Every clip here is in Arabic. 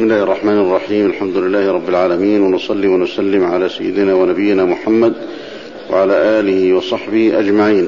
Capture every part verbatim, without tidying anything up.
بسم الله الرحمن الرحيم. الحمد لله رب العالمين، ونصلي ونسلم على سيدنا ونبينا محمد وعلى آله وصحبه أجمعين.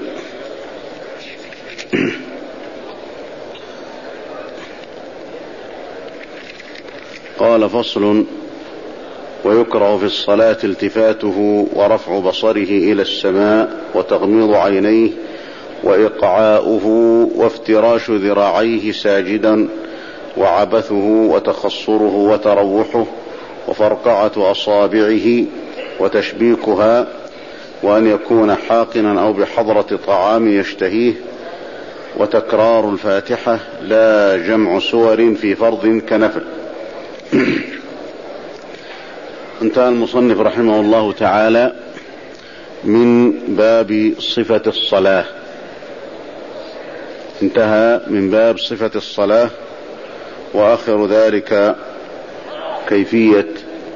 قال: فصل: ويكره في الصلاة التفاته ورفع بصره إلى السماء وتغميض عينيه وإقعاؤه وافتراش ذراعيه ساجدا وعبثه وتخصره وتروحه وفرقعة أصابعه وتشبيكها، وأن يكون حاقنا أو بحضرة طعام يشتهيه، وتكرار الفاتحة لا جمع سور في فرض كنفل. انتهى المصنف رحمه الله تعالى من باب صفة الصلاة، انتهى من باب صفة الصلاة، وآخر ذلك كيفية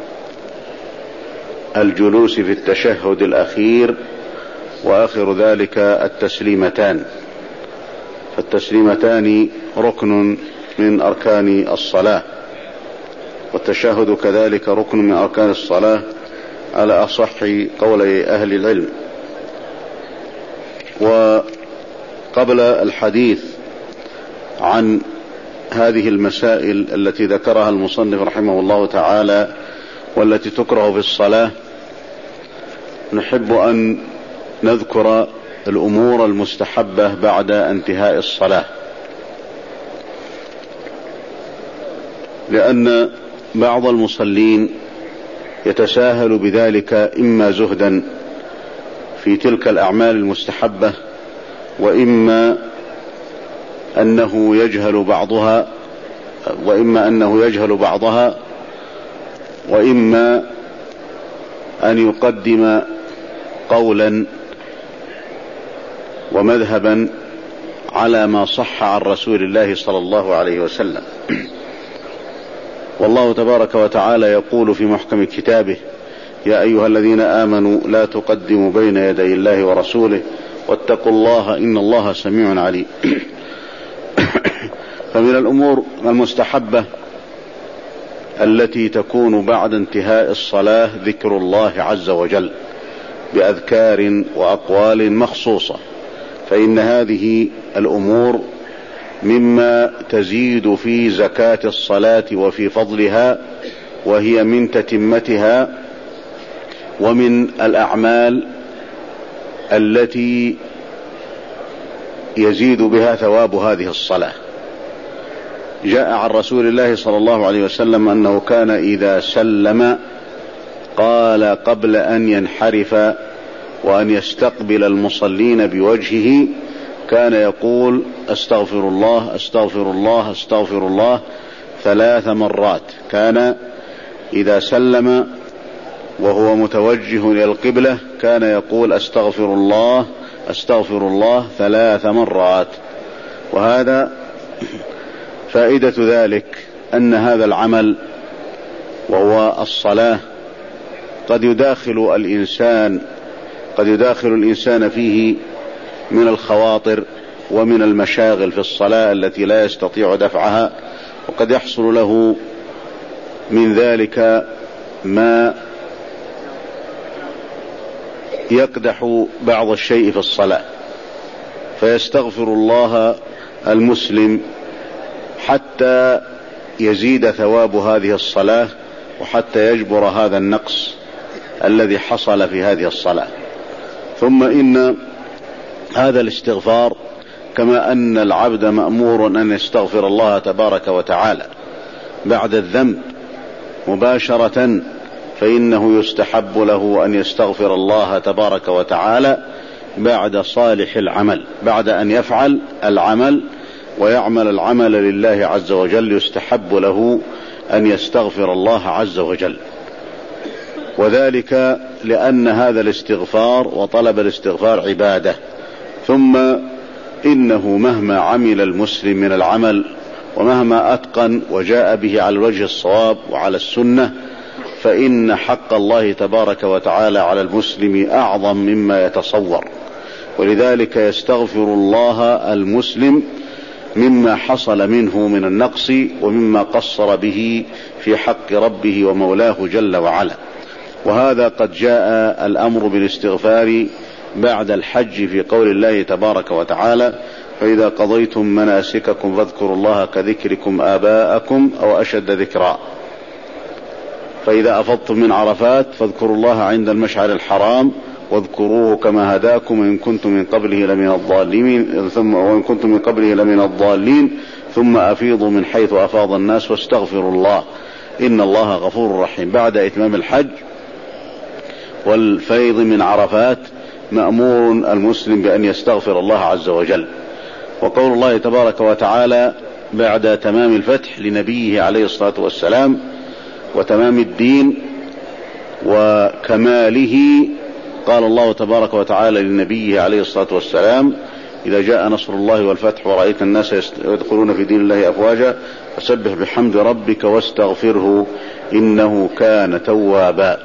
الجلوس في التشهد الأخير، وآخر ذلك التسليمتان. فالتسليمتان ركن من أركان الصلاة، والتشهد كذلك ركن من أركان الصلاة على أصح قولي أهل العلم. وقبل الحديث عن هذه المسائل التي ذكرها المصنف رحمه الله تعالى والتي تكره في الصلاة، نحب أن نذكر الأمور المستحبة بعد انتهاء الصلاة، لأن بعض المصلين يتساهل بذلك، إما زهدا في تلك الأعمال المستحبة، وإما أنه يجهل بعضها وإما أنه يجهل بعضها وإما أن يقدم قولا ومذهبا على ما صح عن رسول الله صلى الله عليه وسلم. والله تبارك وتعالى يقول في محكم كتابه: يا أيها الذين آمنوا لا تقدموا بين يدي الله ورسوله واتقوا الله إن الله سميع عليم. فمن الأمور المستحبة التي تكون بعد انتهاء الصلاة ذكر الله عز وجل بأذكار وأقوال مخصوصة، فإن هذه الأمور مما تزيد في زكاة الصلاة وفي فضلها، وهي من تتمتها ومن الأعمال التي يزيد بها ثواب هذه الصلاة. جاء عن رسول الله صلى الله عليه وسلم أنه كان إذا سلم قال قبل أن ينحرف وأن يستقبل المصلين بوجهه، كان يقول: أستغفر الله أستغفر الله أستغفر الله ثلاث مرات. كان إذا سلم وهو متوجه إلى القبلة كان يقول: أستغفر الله أستغفر الله ثلاث مرات. وهذا فائدة ذلك أن هذا العمل وهو الصلاة قد يداخل الإنسان قد يداخل الإنسان فيه من الخواطر ومن المشاغل في الصلاة التي لا يستطيع دفعها، وقد يحصل له من ذلك ما يقدح بعض الشيء في الصلاة، فيستغفر الله المسلم حتى يزيد ثواب هذه الصلاة وحتى يجبر هذا النقص الذي حصل في هذه الصلاة. ثم إن هذا الاستغفار، كما أن العبد مأمور أن يستغفر الله تبارك وتعالى بعد الذنب مباشرة، فإنه يستحب له أن يستغفر الله تبارك وتعالى بعد صالح العمل، بعد أن يفعل العمل ويعمل العمل لله عز وجل يستحب له أن يستغفر الله عز وجل. وذلك لأن هذا الاستغفار وطلب الاستغفار عبادة. ثم إنه مهما عمل المسلم من العمل ومهما أتقن وجاء به على الوجه الصواب وعلى السنة، فإن حق الله تبارك وتعالى على المسلم أعظم مما يتصور، ولذلك يستغفر الله المسلم مما حصل منه من النقص ومما قصر به في حق ربه ومولاه جل وعلا. وهذا قد جاء الأمر بالاستغفار بعد الحج في قول الله تبارك وتعالى: فإذا قضيتم مناسككم فاذكروا الله كذكركم آباءكم أو أشد ذكرا. فإذا أفضتم من عرفات فاذكروا الله عند المشعر الحرام واذكروه كما هداكم وإن كنتم من قبله لمن الضالين ثم وإن كنتم من قبله لمن الضالين ثم أفيضوا من حيث أفاض الناس واستغفروا الله إن الله غفور رحيم. بعد إتمام الحج والفيض من عرفات مأمور المسلم بأن يستغفر الله عز وجل. وقول الله تبارك وتعالى بعد تمام الفتح لنبيه عليه الصلاة والسلام وتمام الدين وكماله، قال الله تبارك وتعالى لنبيه عليه الصلاة والسلام: إذا جاء نصر الله والفتح ورأيت الناس يدخلون في دين الله أفواجا فسبح بحمد ربك واستغفره إنه كان توابا.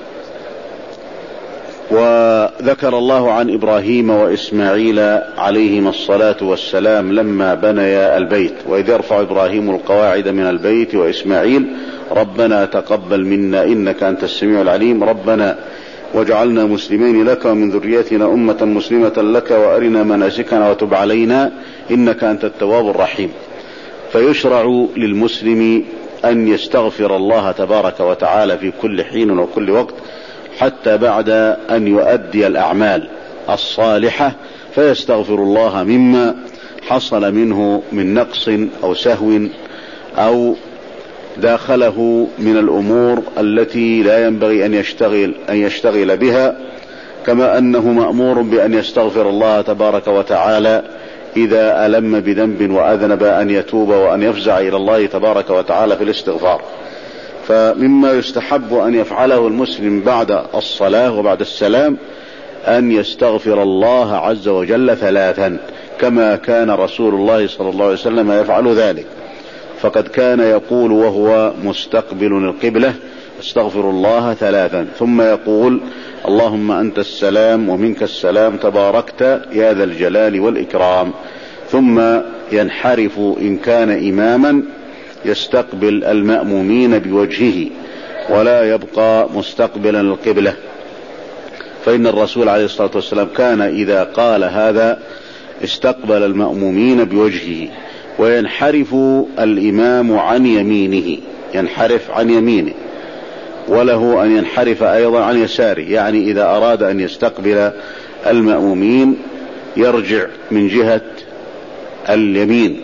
وذكر الله عن إبراهيم وإسماعيل عليهما الصلاة والسلام لما بنيا البيت: وإذ يرفع إبراهيم القواعد من البيت وإسماعيل ربنا تقبل منا إنك أنت السميع العليم ربنا واجعلنا مسلمين لك ومن ذريتنا أمة مسلمة لك وأرنا مناسكنا وتب علينا إنك أنت التواب الرحيم. فيشرع للمسلم أن يستغفر الله تبارك وتعالى في كل حين وكل وقت حتى بعد أن يؤدي الأعمال الصالحة، فيستغفر الله مما حصل منه من نقص أو سهو أو داخله من الأمور التي لا ينبغي أن يشتغل, أن يشتغل بها، كما أنه مأمور بأن يستغفر الله تبارك وتعالى إذا ألم بذنب وأذنب أن يتوب وأن يفزع إلى الله تبارك وتعالى في الاستغفار. فمما يستحب أن يفعله المسلم بعد الصلاة وبعد السلام أن يستغفر الله عز وجل ثلاثا، كما كان رسول الله صلى الله عليه وسلم يفعل ذلك. فقد كان يقول وهو مستقبل القبلة: استغفر الله ثلاثا، ثم يقول: اللهم أنت السلام ومنك السلام تباركت يا ذا الجلال والإكرام، ثم ينحرف إن كان إماما يستقبل المأمومين بوجهه ولا يبقى مستقبلا القبلة، فإن الرسول عليه الصلاة والسلام كان إذا قال هذا استقبل المأمومين بوجهه. وينحرف الإمام عن يمينه، ينحرف عن يمينه، وله أن ينحرف أيضا عن يساره، يعني إذا أراد أن يستقبل المأمومين يرجع من جهة اليمين،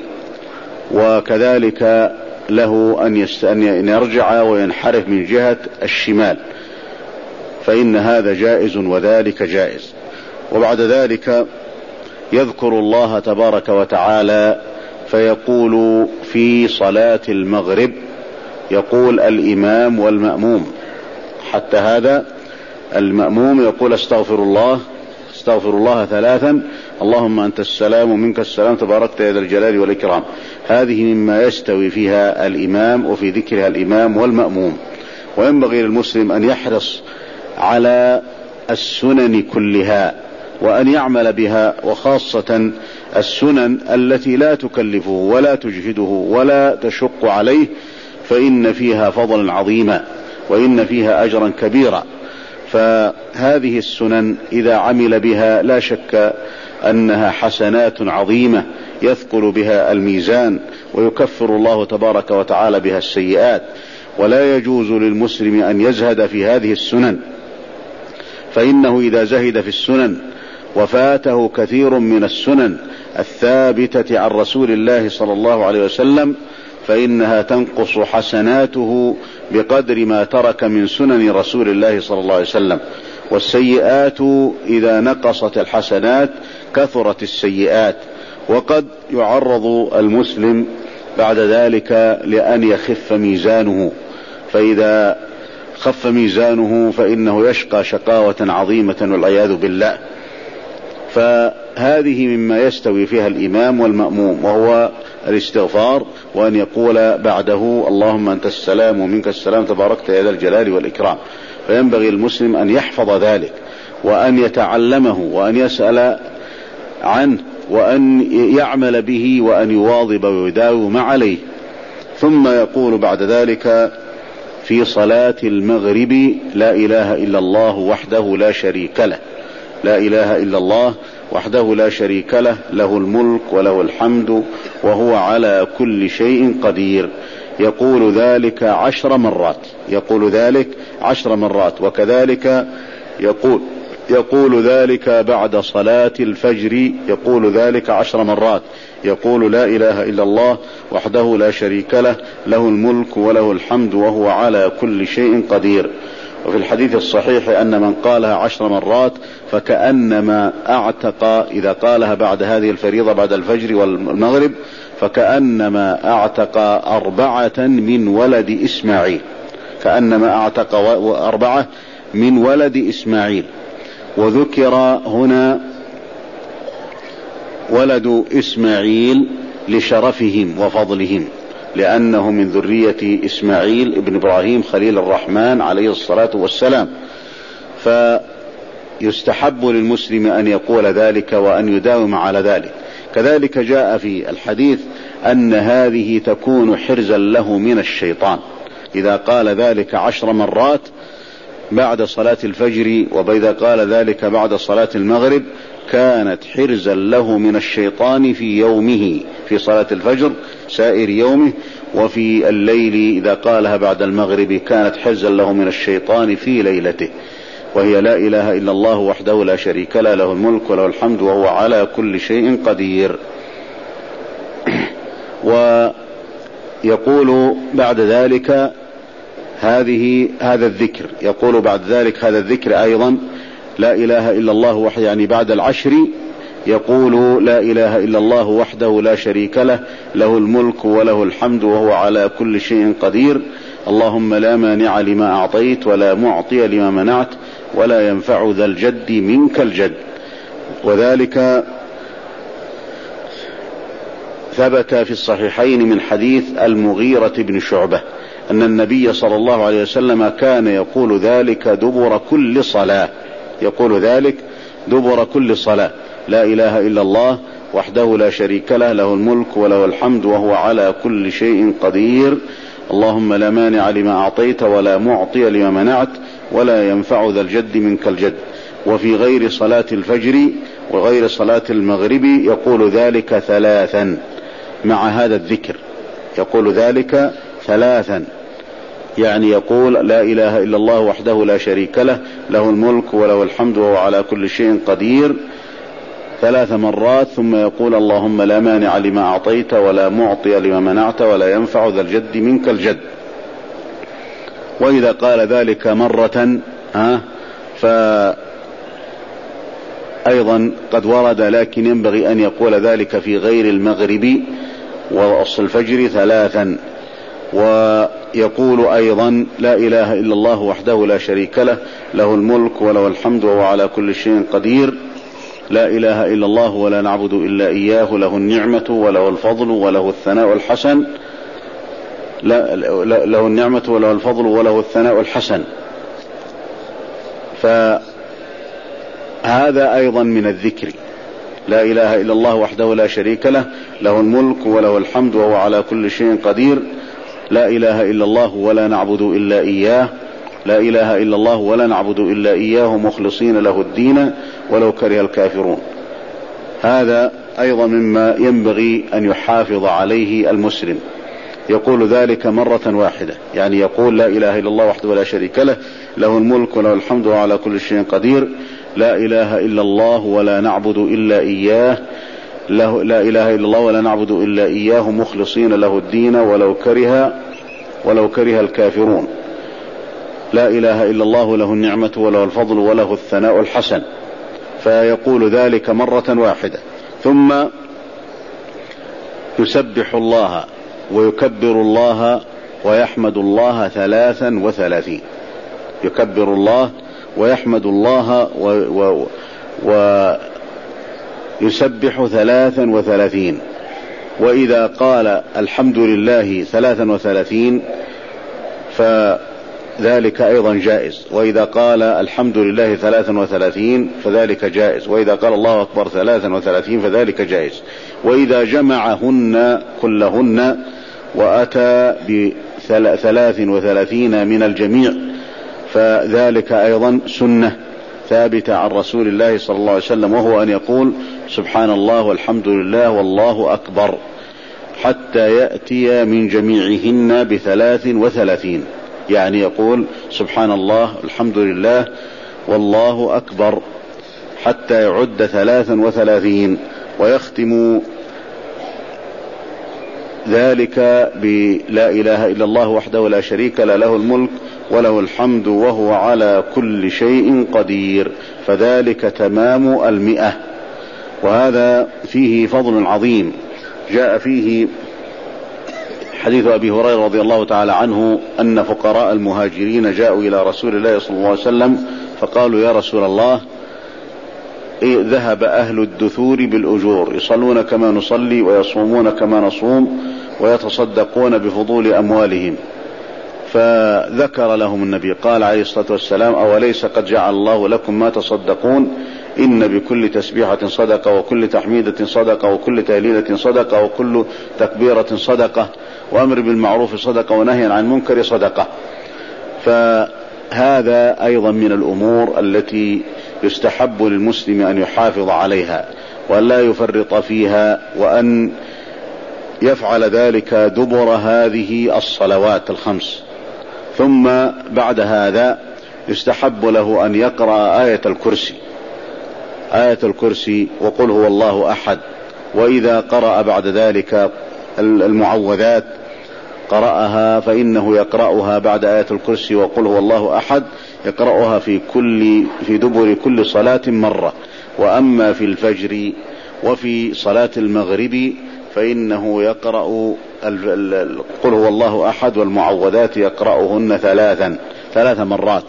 وكذلك له أن يرجع وينحرف من جهة الشمال، فإن هذا جائز وذلك جائز. وبعد ذلك يذكر الله تبارك وتعالى فيقول في صلاة المغرب، يقول الإمام والمأموم، حتى هذا المأموم يقول استغفر الله استغفر الله ثلاثا، اللهم أنت السلام ومنك السلام تباركت يا ذا الجلال والإكرام. هذه مما يستوي فيها الإمام وفي ذكرها الإمام والمأموم. وينبغي للمسلم أن يحرص على السنن كلها وأن يعمل بها، وخاصة السنن التي لا تكلفه ولا تجهده ولا تشق عليه، فإن فيها فضلا عظيما وإن فيها أجرا كبيرا. فهذه السنن إذا عمل بها لا شك أنها حسنات عظيمة يثقل بها الميزان ويكفر الله تبارك وتعالى بها السيئات. ولا يجوز للمسلم أن يزهد في هذه السنن، فإنه إذا زهد في السنن وفاته كثير من السنن الثابتة عن رسول الله صلى الله عليه وسلم فإنها تنقص حسناته بقدر ما ترك من سنن رسول الله صلى الله عليه وسلم. والسيئات إذا نقصت الحسنات كثرت السيئات، وقد يعرض المسلم بعد ذلك لأن يخف ميزانه، فإذا خف ميزانه فإنه يشقى شقاوة عظيمة والعياذ بالله. فهذه مما يستوي فيها الإمام والمأموم، وهو الاستغفار، وأن يقول بعده اللهم أنت السلام ومنك السلام تباركت يا ذا الجلال والإكرام. فينبغي المسلم أن يحفظ ذلك وأن يتعلمه وأن يسأل عنه وأن يعمل به وأن يواظب ويداوم عليه. ثم يقول بعد ذلك في صلاة المغرب: لا إله إلا الله وحده لا شريك له، لا إله إلا الله وحده لا شريك له، له الملك وله الحمد وهو على كل شيء قدير. يقول ذلك عشر مرات، يقول ذلك عشر مرات. وكذلك يقول يقول ذلك بعد صلاة الفجر، يقول ذلك عشر مرات، يقول: لا إله إلا الله وحده لا شريك له، له الملك وله الحمد وهو على كل شيء قدير. وفي الحديث الصحيح أن من قالها عشر مرات فكأنما أعتق، إذا قالها بعد هذه الفريضة بعد الفجر والمغرب، فكأنما أعتق أربعة من ولد إسماعيل، كأنما أعتق أربعة من ولد إسماعيل. وذكر هنا ولد إسماعيل لشرفهم وفضلهم، لأنه من ذرية إسماعيل ابن إبراهيم خليل الرحمن عليه الصلاة والسلام. فيستحب للمسلم أن يقول ذلك وأن يداوم على ذلك. كذلك جاء في الحديث أن هذه تكون حرزا له من الشيطان، إذا قال ذلك عشر مرات بعد صلاة الفجر وإذا قال ذلك بعد صلاة المغرب كانت حرزا له من الشيطان في يومه، في صلاة الفجر سائر يومه، وفي الليل إذا قالها بعد المغرب كانت حرزا له من الشيطان في ليلته. وهي لا إله إلا الله وحده لا شريك له، له الملك وله الحمد وهو على كل شيء قدير. ويقول بعد ذلك هذه هذا الذكر، يقول بعد ذلك هذا الذكر أيضا: لا إله إلا الله وحده، يعني بعد العشر يقول: لا إله إلا الله وحده لا شريك له، له الملك وله الحمد وهو على كل شيء قدير. اللهم لا مانع لما أعطيت ولا معطي لما منعت ولا ينفع ذا الجد منك الجد. وذلك ثبت في الصحيحين من حديث المغيرة بن شعبة أن النبي صلى الله عليه وسلم كان يقول ذلك دبر كل صلاة، يقول ذلك دبر كل صلاة: لا إله إلا الله وحده لا شريك له، له الملك وله الحمد وهو على كل شيء قدير. اللهم لا مانع لما أعطيت ولا معطي لما منعت ولا ينفع ذا الجد منك الجد. وفي غير صلاة الفجر وغير صلاة المغرب يقول ذلك ثلاثا مع هذا الذكر، يقول ذلك ثلاثا، يعني يقول: لا إله إلا الله وحده لا شريك له، له الملك وله الحمد وهو على كل شيء قدير ثلاث مرات، ثم يقول: اللهم لا مانع لما أعطيت ولا معطي لما منعت ولا ينفع ذا الجد منك الجد. وإذا قال ذلك مرة ها فأيضا قد ورد، لكن ينبغي أن يقول ذلك في غير المغرب وأصل الفجر ثلاثا. ويقول أيضا: لا إله إلا الله وحده لا شريك له، له الملك وله الحمد وهو على كل شيء قدير. لا إله إلا الله ولا نعبد إلا إياه، له النعمة وله الفضل وله الثناء الحسن. لا له النعمة وله الفضل وله الثناء الحسن. فهذا أيضا من الذكر: لا إله إلا الله وحده لا شريك له، له الملك وله الحمد وهو على كل شيء قدير. لا إله إلا الله ولا نعبد إلا إياه، لا إله إلا الله ولا نعبد إلا إياه مخلصين له الدين ولو كره الكافرون. هذا أيضا مما ينبغي أن يحافظ عليه المسلم، يقول ذلك مرة واحدة، يعني يقول: لا إله إلا الله وحده لا شريك له، له الملك وله الحمد وعلى كل شيء قدير. لا إله إلا الله ولا نعبد إلا إياه، له لا إله إلا الله ولا نعبد إلا إياه مخلصين له الدين ولو كره ولو كره الكافرون. لا إله إلا الله له النعمة وله الفضل وله الثناء الحسن. فيقول ذلك مرة واحدة، ثم يسبح الله ويكبر الله ويحمد الله ثلاثا وثلاثين، يكبر الله ويحمد الله ويسبح ثلاثا وثلاثين. وإذا قال الحمد لله ثلاثا وثلاثين ذلك أيضا جائز. وإذا قال الحمد لله ثلاثا وثلاثين فذلك جائز، وإذا قال الله أكبر ثلاثا وثلاثين فذلك جائز. وإذا جمعهن كلهن وأتى بثلاث وثلاثين من الجميع فذلك أيضا سنة ثابتة عن رسول الله صلى الله عليه وسلم، وهو أن يقول سبحان الله والحمد لله والله أكبر حتى يأتي من جميعهن بثلاث وثلاثين، يعني يقول سبحان الله الحمد لله والله أكبر حتى يعد ثلاثا وثلاثين، ويختم ذلك بلا إله إلا الله وحده لا شريك له، له الملك وله الحمد وهو على كل شيء قدير، فذلك تمام المئة. وهذا فيه فضل عظيم. جاء فيه حديث أبي هريرة رضي الله تعالى عنه أن فقراء المهاجرين جاءوا إلى رسول الله صلى الله عليه وسلم فقالوا يا رسول الله إيه ذهب أهل الدثور بالأجور، يصلون كما نصلي ويصومون كما نصوم ويتصدقون بفضول أموالهم. فذكر لهم النبي قال عليه الصلاة والسلام أوليس قد جعل الله لكم ما تصدقون، إن بكل تسبيحة صدقة وكل تحميدة صدقة وكل تهليلة صدقة وكل تكبيرة صدقة وأمر بالمعروف صدقة ونهي عن المنكر صدقة. فهذا أيضا من الأمور التي يستحب للمسلم أن يحافظ عليها وأن لا يفرط فيها، وأن يفعل ذلك دبر هذه الصلوات الخمس. ثم بعد هذا يستحب له أن يقرأ آية الكرسي، آية الكرسي وقل هو الله أحد. وإذا قرأ بعد ذلك المعوذات قرأها فإنه يقرأها بعد آية الكرسي وقل هو الله أحد، يقرأها في كل في دبر كل صلاة مرة. وأما في الفجر وفي صلاة المغرب فإنه يقرأ قل هو الله أحد والمعوذات يقرأهن ثلاثا ثلاث مرات،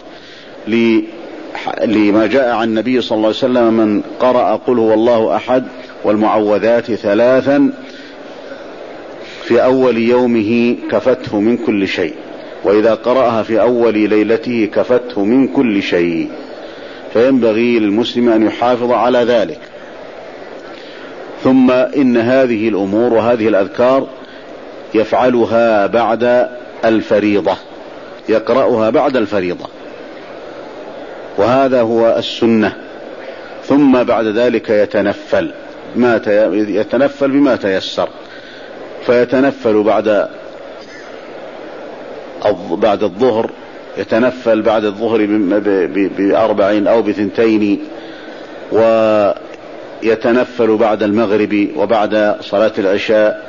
لما جاء عن النبي صلى الله عليه وسلم من قرأ قل هو الله أحد والمعوذات ثلاثا في أول يومه كفته من كل شيء، وإذا قرأها في أول ليلته كفته من كل شيء. فينبغي للمسلم أن يحافظ على ذلك. ثم إن هذه الأمور وهذه الأذكار يفعلها بعد الفريضة، يقرأها بعد الفريضة، وهذا هو السنة. ثم بعد ذلك يتنفل ما يتنفل بما تيسر، فيتنفل بعد بعد الظهر، يتنفل بعد الظهر بأربعين أو بثنتين، ويتنفل بعد المغرب وبعد صلاة العشاء،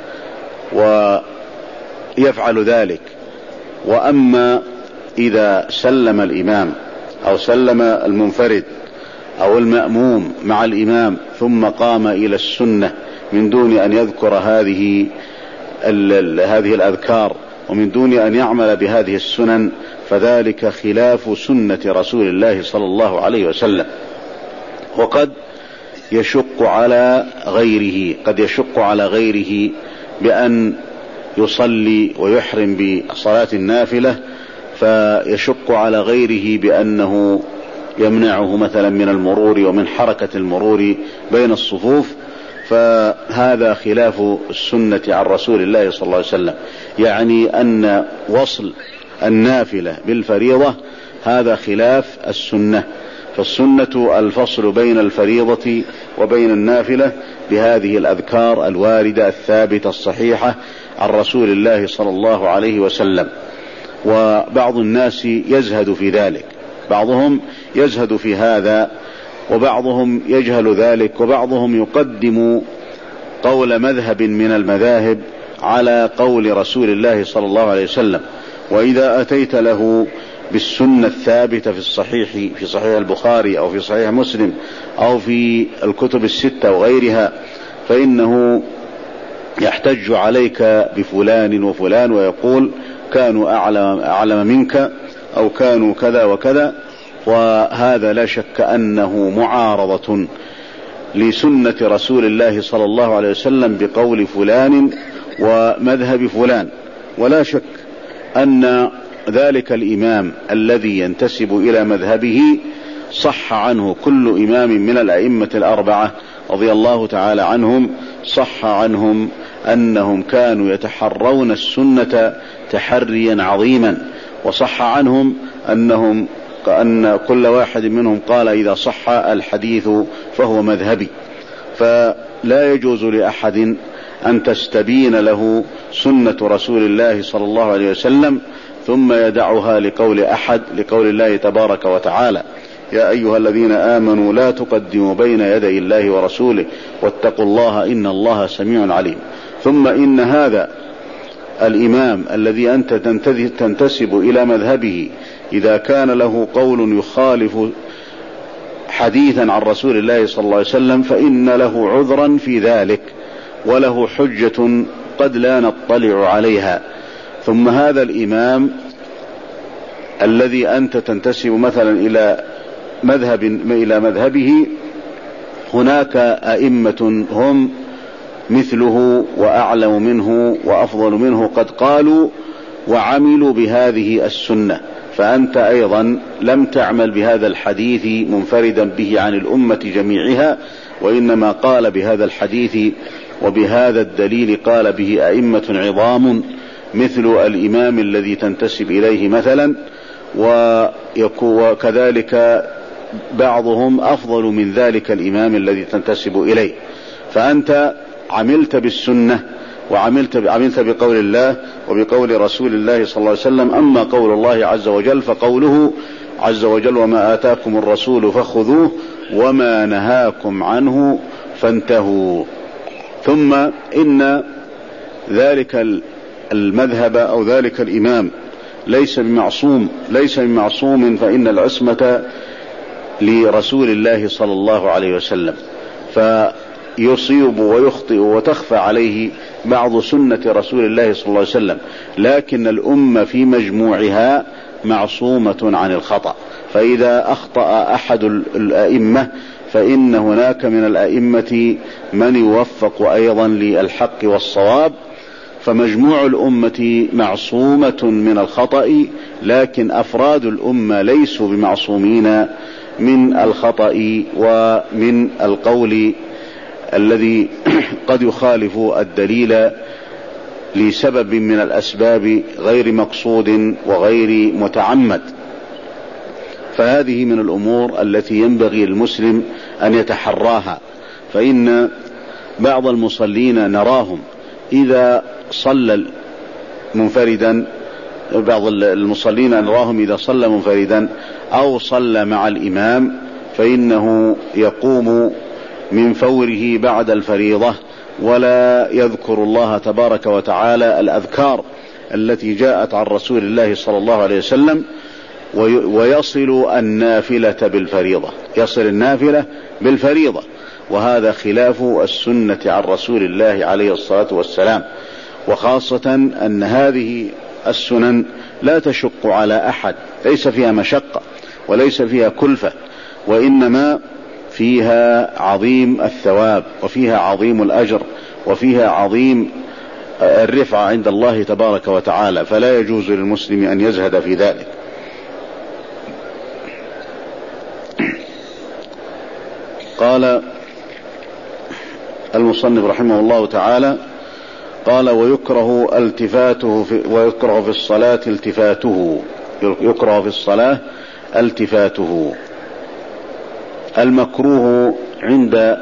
ويفعل ذلك. وأما إذا سلم الإمام أو سلم المنفرد أو المأموم مع الإمام ثم قام إلى السنة من دون أن يذكر هذه هذه الأذكار ومن دون أن يعمل بهذه السنن، فذلك خلاف سنة رسول الله صلى الله عليه وسلم. وقد يشق على غيره قد يشق على غيره بأن يصلي ويحرم بصلاة النافلة، فيشق على غيره بأنه يمنعه مثلا من المرور ومن حركة المرور بين الصفوف، فهذا خلاف السنة عن رسول الله صلى الله عليه وسلم. يعني أن وصل النافلة بالفريضة هذا خلاف السنة، فالسنة الفصل بين الفريضة وبين النافلة بهذه الأذكار الواردة الثابتة الصحيحة عن رسول الله صلى الله عليه وسلم. وبعض الناس يزهد في ذلك، بعضهم يزهد في هذا وبعضهم يجهل ذلك، وبعضهم يقدم قول مذهب من المذاهب على قول رسول الله صلى الله عليه وسلم. وإذا أتيت له بالسنة الثابتة في الصحيح في صحيح البخاري أو في صحيح مسلم أو في الكتب الستة وغيرها، فإنه يحتج عليك بفلان وفلان ويقول كانوا أعلم, أعلم منك أو كانوا كذا وكذا، وهذا لا شك أنه معارضة لسنة رسول الله صلى الله عليه وسلم بقول فلان ومذهب فلان. ولا شك أن ذلك الإمام الذي ينتسب إلى مذهبه صح عنه كل إمام من الأئمة الأربعة رضي الله تعالى عنهم، صح عنهم أنهم كانوا يتحرون السنة تحريا عظيما، وصح عنهم أنهم أن كل واحد منهم قال إذا صح الحديث فهو مذهبي. فلا يجوز لأحد أن تستبين له سنة رسول الله صلى الله عليه وسلم ثم يدعها لقول أحد، لقول الله تبارك وتعالى: يا أيها الذين آمنوا لا تقدموا بين يدي الله ورسوله واتقوا الله إن الله سميع عليم. ثم إن هذا الإمام الذي أنت تنتسب إلى مذهبه إذا كان له قول يخالف حديثا عن رسول الله صلى الله عليه وسلم فإن له عذرا في ذلك وله حجة قد لا نطلع عليها. ثم هذا الإمام الذي أنت تنتسب مثلا إلى مذهب إلى مذهبه هناك أئمة هم مثله وأعلم منه وأفضل منه قد قالوا وعملوا بهذه السنة، فأنت أيضا لم تعمل بهذا الحديث منفردا به عن الأمة جميعها، وإنما قال بهذا الحديث وبهذا الدليل قال به أئمة عظام مثل الإمام الذي تنتسب إليه مثلا، وكذلك بعضهم أفضل من ذلك الإمام الذي تنتسب إليه. فأنت عملت بالسنة وعملت عملت بقول الله وبقول رسول الله صلى الله عليه وسلم. أما قول الله عز وجل فقوله عز وجل: وما آتاكم الرسول فخذوه وما نهاكم عنه فانتهوا. ثم إن ذلك المذهب أو ذلك الإمام ليس بمعصوم ليس بمعصوم فإن العصمة لرسول الله صلى الله عليه وسلم، فيصيب ويخطئ وتخفى عليه بعض سنة رسول الله صلى الله عليه وسلم، لكن الأمة في مجموعها معصومة عن الخطأ. فإذا أخطأ أحد الأئمة فإن هناك من الأئمة من يوفق أيضا للحق والصواب، فمجموع الأمة معصومة من الخطأ، لكن أفراد الأمة ليسوا بمعصومين من الخطأ ومن القول الذي قد يخالف الدليل لسبب من الأسباب غير مقصود وغير متعمد. فهذه من الأمور التي ينبغي المسلم أن يتحراها. فإن بعض المصلين نراهم إذا صلى منفردا بعض المصلين نراهم إذا صلى منفردا أو صلى مع الإمام فإنه يقوم من فوره بعد الفريضة ولا يذكر الله تبارك وتعالى الأذكار التي جاءت عن رسول الله صلى الله عليه وسلم، ويصل النافلة بالفريضة يصل النافلة بالفريضة وهذا خلاف السنة عن رسول الله عليه الصلاة والسلام. وخاصة أن هذه السنن لا تشق على أحد، ليس فيها مشقة وليس فيها كلفة، وإنما فيها عظيم الثواب وفيها عظيم الأجر وفيها عظيم الرفعة عند الله تبارك وتعالى، فلا يجوز للمسلم أن يزهد في ذلك. قال المصنف رحمه الله تعالى: قال ويكره التفاته في ويكره في الصلاة التفاته يكره في الصلاة التفاته. المكروه عند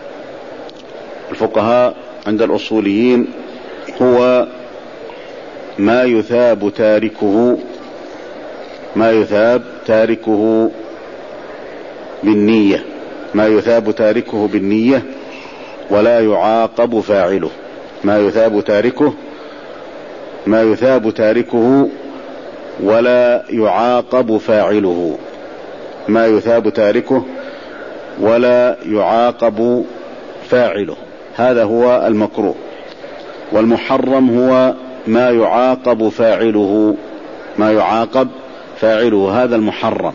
الفقهاء عند الأصوليين هو ما يثاب تاركه ما يثاب تاركه بالنية ما يثاب تاركه بالنية ولا يعاقب فاعله ما يثاب تاركه ما يثاب تاركه ولا يعاقب فاعله ما يثاب تاركه ولا يعاقب فاعله هذا هو المكروه. والمحرم هو ما يعاقب فاعله ما يعاقب فاعله هذا المحرم،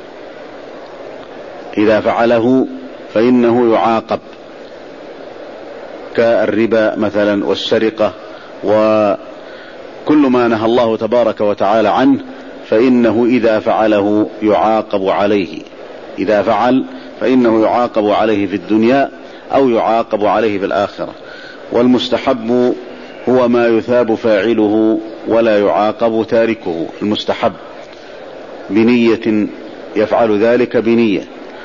إذا فعله فإنه يعاقب، كالربا مثلا والسرقة وكل ما نهى الله تبارك وتعالى عنه فإنه إذا فعله يعاقب عليه، إذا فعل فإنه يعاقب عليه في الدنيا أو يعاقب عليه في الآخرة. والمستحب هو ما يثاب فاعله ولا يعاقب تاركه، المستحب بنية يفعل ذلك بنية،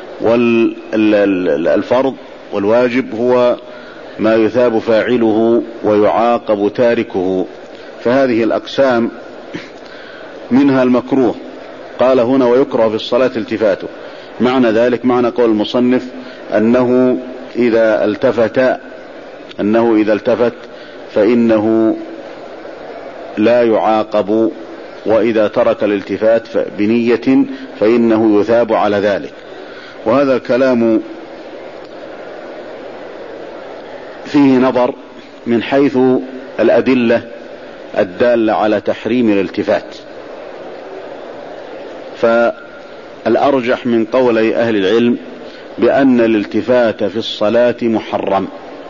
والفرض والواجب هو ما يثاب فاعله ويعاقب تاركه. فهذه الأقسام منها المكروه، قال هنا ويكره في الصلاة التفاته، معنى ذلك معنى قول المصنف أنه إذا التفت أنه إذا التفت فإنه لا يعاقب، وإذا ترك الالتفات بنية فإنه يثاب على ذلك. وهذا الكلام فيه نظر من حيث الأدلة الدالة على تحريم الالتفات. فالأرجح من قولي أهل العلم بأن الالتفات في الصلاة محرم،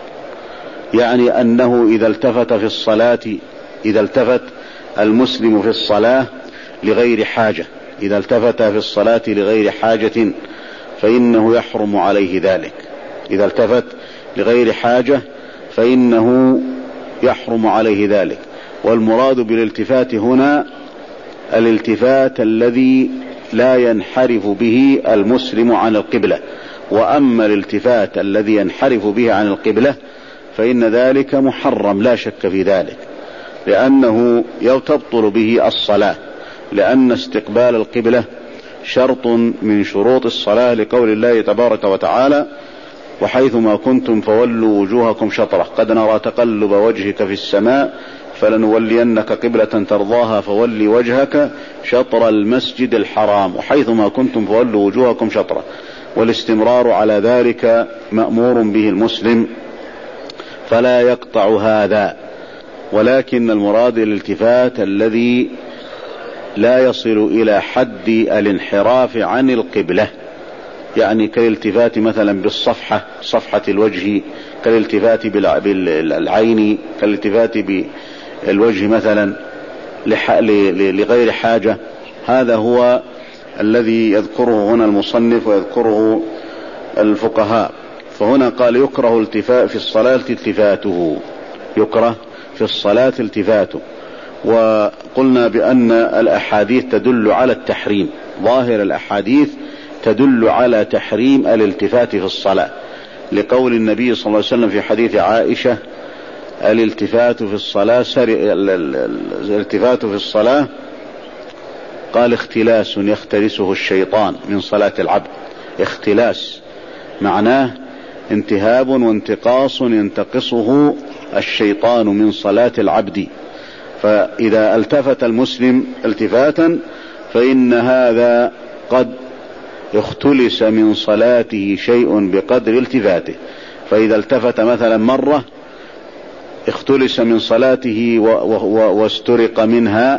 يعني أنه إذا التفت في الصلاة إذا التفت المسلم في الصلاة لغير حاجة إذا التفت في الصلاة لغير حاجة فإنه يحرم عليه ذلك. إذا التفت لغير حاجة فإنه يحرم عليه ذلك. والمراد بالالتفات هنا الالتفات الذي لا ينحرف به المسلم عن القبلة. وأما الالتفات الذي ينحرف به عن القبلة فإن ذلك محرم لا شك في ذلك، لأنه تبطل به الصلاة، لأن استقبال القبلة شرط من شروط الصلاة، لقول الله تبارك وتعالى وحيثما كنتم فولوا وجوهكم شطرة قد نرى تقلب وجهك في السماء فلنولينك قبلة ترضاها فولي وجهك شطر المسجد الحرام وحيثما كنتم فولوا وجوهكم شطرة. والاستمرار على ذلك مأمور به المسلم فلا يقطع هذا، ولكن المراد الالتفات الذي لا يصل إلى حد الانحراف عن القبلة، يعني كالالتفات مثلا بالصفحة صفحة الوجه، كالالتفات بالعين، كالالتفات بالوجه مثلا لغير حاجة. هذا هو الذي يذكره هنا المصنف ويذكره الفقهاء. فهنا قال يكره التفاء في الصلاة التفاته، يكره في الصلاة التفاته. وقلنا بأن الأحاديث تدل على التحريم، ظاهر الأحاديث تدل على تحريم الالتفات في الصلاة، لقول النبي صلى الله عليه وسلم في حديث عائشة الالتفات في الصلاة الالتفات في الصلاة قال اختلاس يختلسه الشيطان من صلاة العبد. اختلاس معناه انتهاب وانتقاص ينتقصه الشيطان من صلاة العبد. فإذا التفت المسلم التفاتا فإن هذا قد اختلس من صلاته شيء بقدر التفاته. فإذا التفت مثلا مرة اختلس من صلاته واسترق منها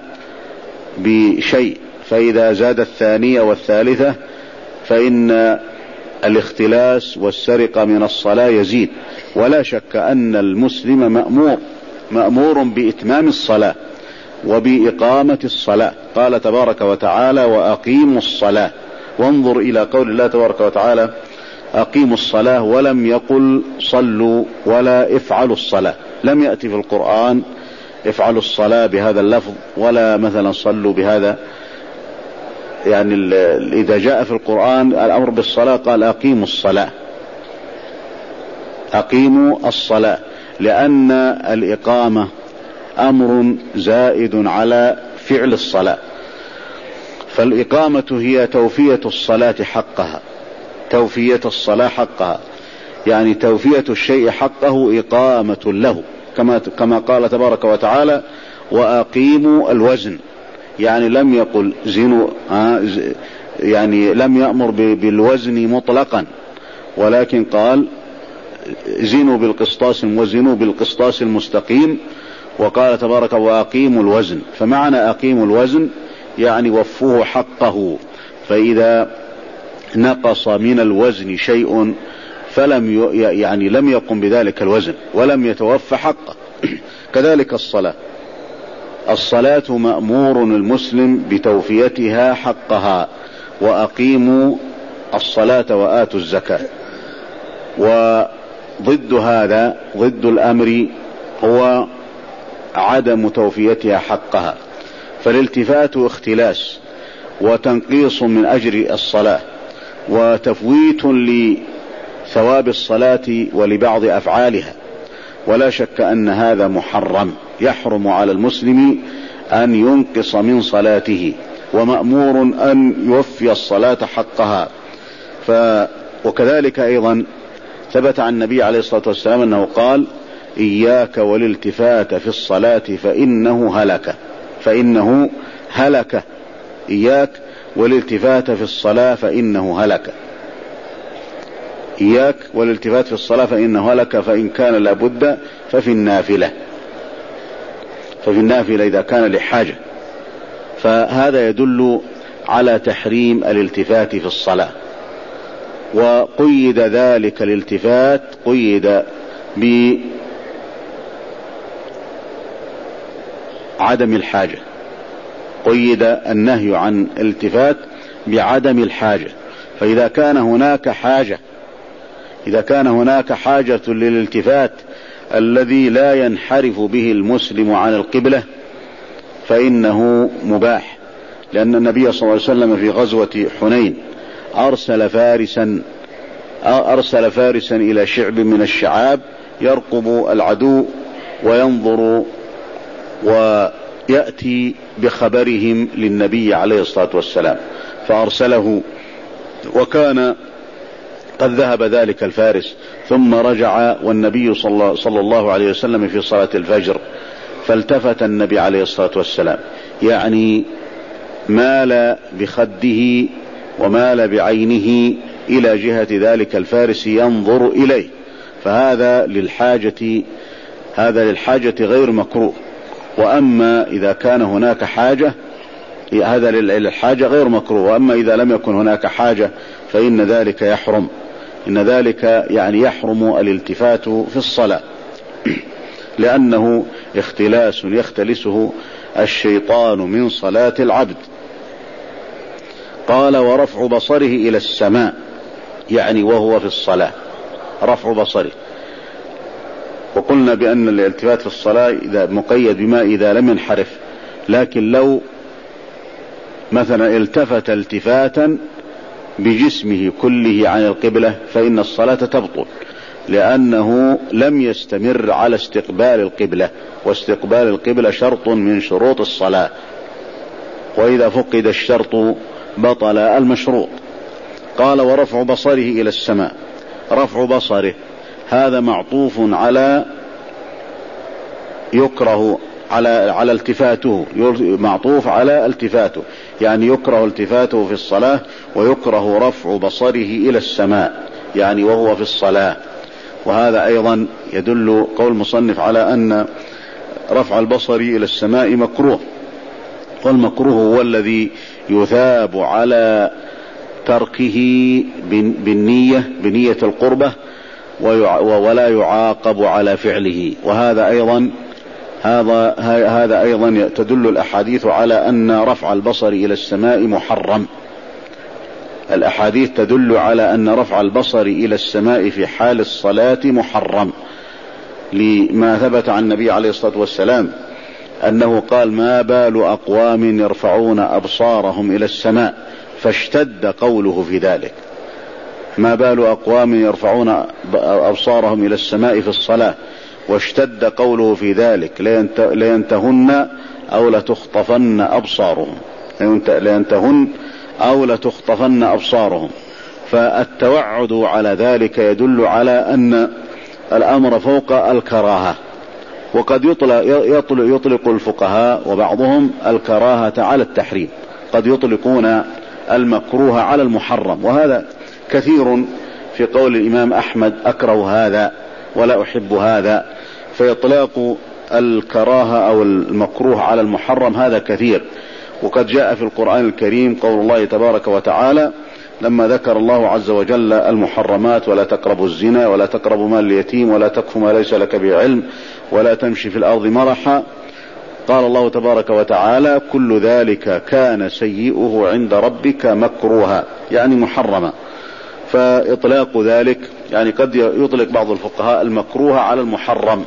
بشيء، فإذا زاد الثانية والثالثة فإن الاختلاس والسرقة من الصلاة يزيد. ولا شك أن المسلم مأمور مأمور بإتمام الصلاة وبإقامة الصلاة. قال تبارك وتعالى وأقيموا الصلاة، وانظر إلى قول الله تبارك وتعالى أقيموا الصلاة، ولم يقل صلوا ولا افعلوا الصلاة. لم يأتي في القرآن افعلوا الصلاة بهذا اللفظ ولا مثلا صلوا بهذا. يعني إذا جاء في القرآن الأمر بالصلاة قال أقيموا الصلاة، أقيموا الصلاة، لأن الإقامة أمر زائد على فعل الصلاة. فالإقامة هي توفية الصلاة حقها، توفية الصلاة حقها، يعني توفية الشيء حقه إقامة له، كما كما قال تبارك وتعالى وأقيموا الوزن. يعني لم يقل زنوا، يعني لم يأمر بالوزن مطلقا، ولكن قال زنوا بالقسطاس وزنوا بالقسطاس المستقيم. وقال تبارك وأقيموا الوزن، فمعنى أقيموا الوزن يعني وفوه حقه. فإذا نقص من الوزن شيء فلم يعني لم يقم بذلك الوزن ولم يتوفى حقه. كذلك الصلاة، الصلاة مأمور المسلم بتوفيتها حقها، وأقيموا الصلاة وآتوا الزكاة. وضد هذا، ضد الأمر، هو عدم توفيتها حقها، فالالتفات اختلاس وتنقيص من أجر الصلاة وتفويت لثواب الصلاة ولبعض أفعالها، ولا شك أن هذا محرم، يحرم على المسلم أن ينقص من صلاته، ومأمور أن يوفي الصلاة حقها. ف وكذلك أيضا ثبت عن النبي عليه الصلاة والسلام أنه قال: إياك والالتفات في الصلاة فإنه هلك فإنه هلك إياك والالتفات في الصلاة فإنه هلك إياك والالتفات في الصلاة فإنه هلك فإن كان لابد ففي النافلة ففي النافلة إذا كان لحاجة. فهذا يدل على تحريم الالتفات في الصلاة. وقيد ذلك الالتفات قيد بعدم الحاجة، قيد النهي عن الالتفات بعدم الحاجة. فإذا كان هناك حاجة إذا كان هناك حاجة للالتفات الذي لا ينحرف به المسلم عن القبلة فإنه مباح، لأن النبي صلى الله عليه وسلم في غزوة حنين أرسل فارسا أرسل فارسا إلى شعب من الشعاب يرقب العدو وينظر ويأتي بخبرهم للنبي عليه الصلاة والسلام، فأرسله، وكان قد ذهب ذلك الفارس ثم رجع والنبي صلى الله عليه وسلم في صلاة الفجر، فالتفت النبي عليه الصلاة والسلام، يعني مال بخده ومال بعينه إلى جهة ذلك الفارس ينظر إليه، فهذا للحاجة هذا للحاجة غير مكروه. وأما إذا كان هناك حاجة هذا للحاجة غير مكروه، وأما إذا لم يكن هناك حاجة فإن ذلك يحرم إن ذلك يعني يحرم الالتفات في الصلاة لأنه اختلاس يختلسه الشيطان من صلاة العبد. قال: ورفع بصره إلى السماء، يعني وهو في الصلاة، رفع بصره. وقلنا بأن الالتفات في الصلاة إذا مقيد بما إذا لم ينحرف، لكن لو مثلا التفت التفاتا بجسمه كله عن القبلة فإن الصلاة تبطل، لأنه لم يستمر على استقبال القبلة، واستقبال القبلة شرط من شروط الصلاة، وإذا فقد الشرط بطل المشروط. قال: ورفع بصره إلى السماء، رفع بصره هذا معطوف على يكره على على التفاته، معطوف على التفاته، يعني يكره التفاته في الصلاة، ويكره رفع بصره إلى السماء يعني وهو في الصلاة. وهذا أيضا يدل قول المصنف على أن رفع البصر إلى السماء مكروه، والمكروه هو الذي يثاب على تركه بالنية بنية القربة ولا يعاقب على فعله. وهذا أيضا هذا هذا أيضا تدل الأحاديث على أن رفع البصر إلى السماء محرم. الأحاديث تدل على أن رفع البصر إلى السماء في حال الصلاة محرم، لما ثبت عن النبي عليه الصلاة والسلام أنه قال: ما بال أقوام يرفعون أبصارهم إلى السماء، فاشتد قوله في ذلك. ما بال أقوام يرفعون أبصارهم إلى السماء في الصلاة، واشتد قوله في ذلك: لينتهن أو لتخطفن أبصارهم لينتهن أو لتخطفن أبصارهم. فالتوعد على ذلك يدل على أن الأمر فوق الكراهة. وقد يطلق, يطلق, يطلق الفقهاء وبعضهم الكراهة على التحريم، قد يطلقون المكروه على المحرم، وهذا كثير في قول الإمام أحمد: أكره هذا ولا أحب هذا. فإطلاق الكراهة أو المكروه على المحرم هذا كثير. وقد جاء في القرآن الكريم قول الله تبارك وتعالى لما ذكر الله عز وجل المحرمات: ولا تقربوا الزنا ولا تقربوا مال اليتيم ولا تقف ما ليس لك به علم ولا تمشي في الأرض مرحا قال الله تبارك وتعالى: كل ذلك كان سيئه عند ربك مكروها، يعني محرما. فإطلاق ذلك يعني قد يطلق بعض الفقهاء المكروه على المحرم.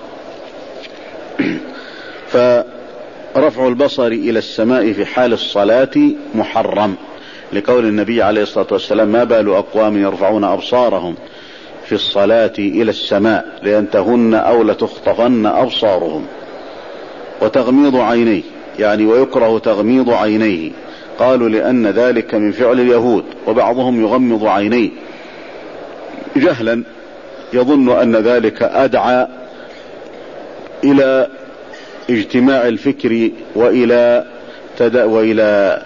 فرفع البصر إلى السماء في حال الصلاة محرم، لقول النبي عليه الصلاة والسلام: ما بال أقوام يرفعون أبصارهم في الصلاة إلى السماء لينتهن أو لتخطفن أبصارهم. وتغميض عينيه، يعني ويكره تغميض عينيه، قالوا لأن ذلك من فعل اليهود، وبعضهم يغمض عينيه جهلا يظن أن ذلك أدعى إلى اجتماع الفكر وإلى تد... وإلى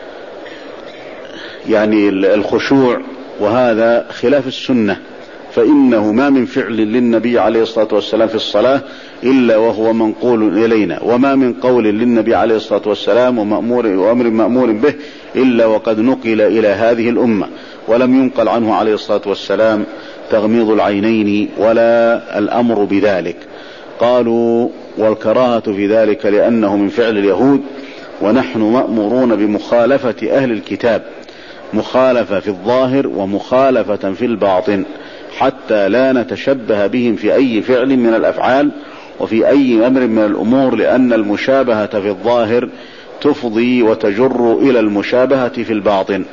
يعني الخشوع، وهذا خلاف السنة. فإنه ما من فعل للنبي عليه الصلاة والسلام في الصلاة إلا وهو منقول إلينا، وما من قول للنبي عليه الصلاة والسلام ومأمور وأمر مأمور به إلا وقد نقل إلى هذه الأمة، ولم ينقل عنه عليه الصلاة والسلام تغميض العينين ولا الأمر بذلك. قالوا: والكراهة في ذلك لأنه من فعل اليهود، ونحن مأمورون بمخالفة أهل الكتاب، مخالفة في الظاهر ومخالفة في الباطن، حتى لا نتشبه بهم في أي فعل من الأفعال وفي أي أمر من الأمور، لأن المشابهة في الظاهر تفضي وتجر إلى المشابهة في الباطن.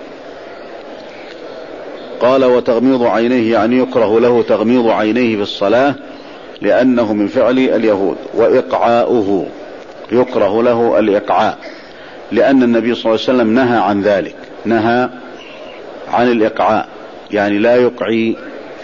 قال: وتغميض عينيه، يعني يكره له تغميض عينيه في الصلاة لأنه من فعل اليهود. وإقعاؤه، يكره له الإقعاء، لأن النبي صلى الله عليه وسلم نهى عن ذلك، نهى عن الإقعاء، يعني لا يقعي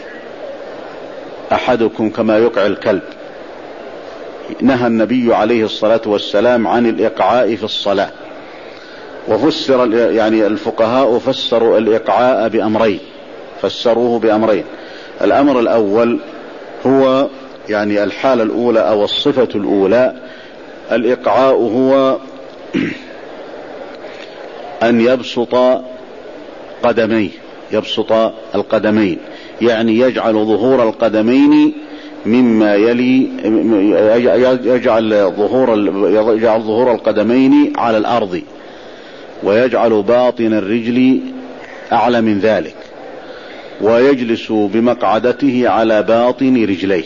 أحدكم كما يقعي الكلب. نهى النبي عليه الصلاة والسلام عن الإقعاء في الصلاة. وفسر يعني الفقهاء فسروا الإقعاء بأمرين، فسروه بأمرين. الأمر الأول هو يعني الحالة الأولى أو الصفة الأولى، الإقعاء هو أن يبسط قدميه، يبسط القدمين، يعني يجعل ظهور القدمين مما يلي، يجعل ظهور يجعل ظهور القدمين على الأرض، ويجعل باطن الرجل أعلى من ذلك، ويجلس بمقعدته على باطن رجليه.